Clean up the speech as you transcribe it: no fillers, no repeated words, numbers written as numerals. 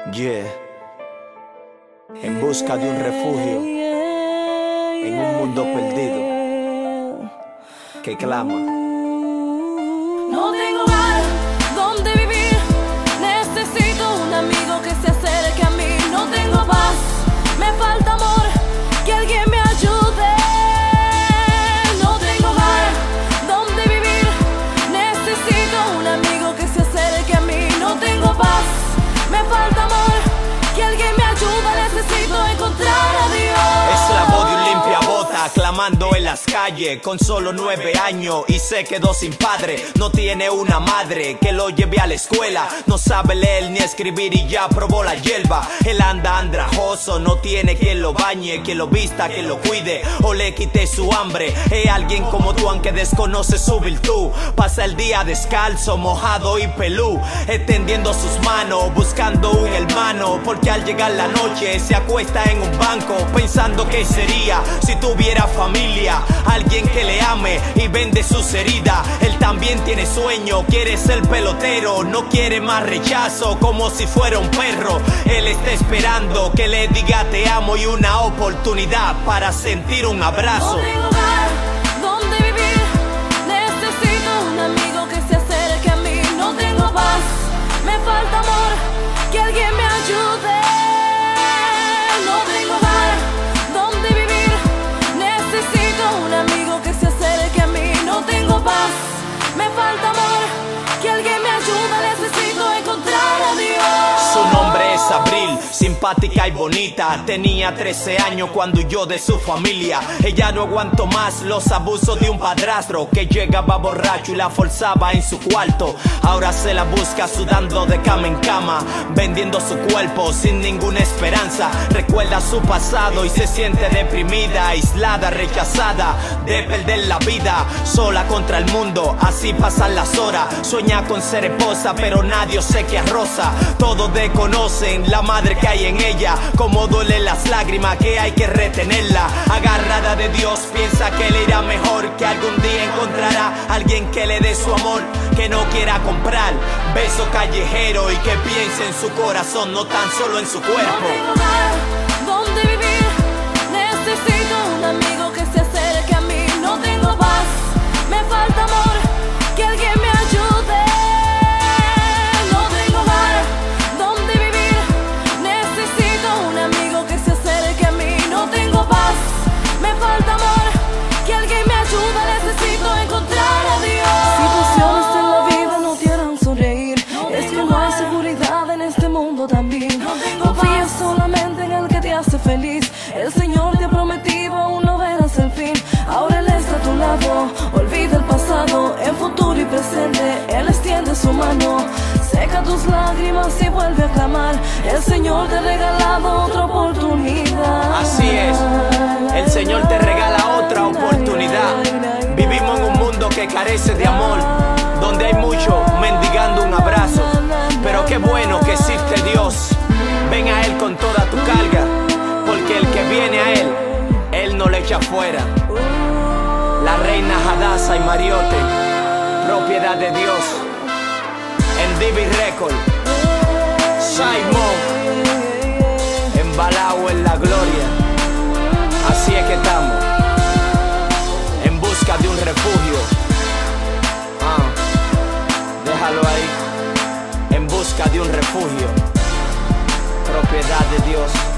Yeah. En busca de un refugio en un mundo perdido que clama. No tengo hogar donde vivir, necesito un amigo que se acerque a mí. No tengo paz, me falta amor, que alguien me ayude. No tengo hogar donde vivir, necesito un amigo que se acerque a mí. No tengo paz, me falta amor, que alguien me ayude. Necesito encontrar a Dios. Es la voz de un limpiabota clamando en las calles con solo 9 años y se quedó sin padre. No tiene una madre que lo lleve a la escuela, no sabe leer ni escribir y ya probó la hierba. Él anda andrajoso, no tiene quien lo bañe, quien lo vista, quien lo cuide o le quite su hambre. Es alguien como tú aunque desconoce su virtud. Pasa el día descalzo, mojado y pelú, extendiendo sus manos buscando un hermano, porque al llegar la noche se acuesta en un banco pensando qué sería si tuviera familia, alguien que le ame y vende sus heridas. Él también tiene sueño, quiere ser pelotero, no quiere más rechazo como si fuera un perro. Él está esperando que le diga te amo y una oportunidad para sentir un abrazo. No tengo hogar donde vivir, necesito un amigo que se acerque a mí. No tengo paz, me falta amor, que alguien me ayude. No tengo hogar donde vivir, necesito un amigo que se acerque a mí. No tengo paz, me falta amor, que alguien me ayude. Necesito encontrar a Dios. Su nombre es Abril, simpática y bonita. Tenía 13 años cuando huyó de su familia. Ella no aguantó más los abusos de un padrastro que llegaba borracho y la forzaba en su cuarto. Ahora se la busca sudando de cama en cama, vendiendo su cuerpo sin ninguna esperanza. Recuerda su pasado y se siente deprimida, aislada, rechazada, de perder la vida, sola contra el mundo. Así pasan las horas, sueña con ser esposa, pero nadie sé que arroza. Todos desconocen la madre que hay en ella, como duelen las lágrimas que hay que retenerla. Agarrada de Dios piensa que le irá mejor, que algún día encontrará alguien que le dé su amor, que no quiera comprar beso callejero y que piense en su corazón, no tan solo en su cuerpo. No tengo hogar donde vivir, necesito un amigo que se acerque a mí. No tengo paz, me falta amor, que alguien me ayude. No tengo hogar donde vivir, necesito un amigo que se acerque a mí. No tengo paz, me falta amor, que alguien me ayude. Necesito encontrar a Dios. Situaciones en la vida no te harán sonreír, es que no hay seguridad en este mundo también. Confía solamente en el que te hace feliz. El Señor te ha prometido, aún no verás el fin. Ahora Él está a tu lado, olvida el pasado, en futuro y presente Él extiende su mano. Seca tus lágrimas y vuelve a clamar. El Señor te ha regalado otra oportunidad. Así es, el Señor te regala otra oportunidad. Vivimos en un mundo que carece de amor, donde hay muchos mendigando un abrazo. Pero qué bueno que existe Dios. Ven a Él con toda tu carga, porque el que viene a Él no le echa fuera. La reina Hadassah y Mariote, propiedad de Dios. En Divi Record, Simon, embalado en la gloria. Así es que estamos, en busca de un refugio. Déjalo ahí, en busca de un refugio, propiedad de Dios.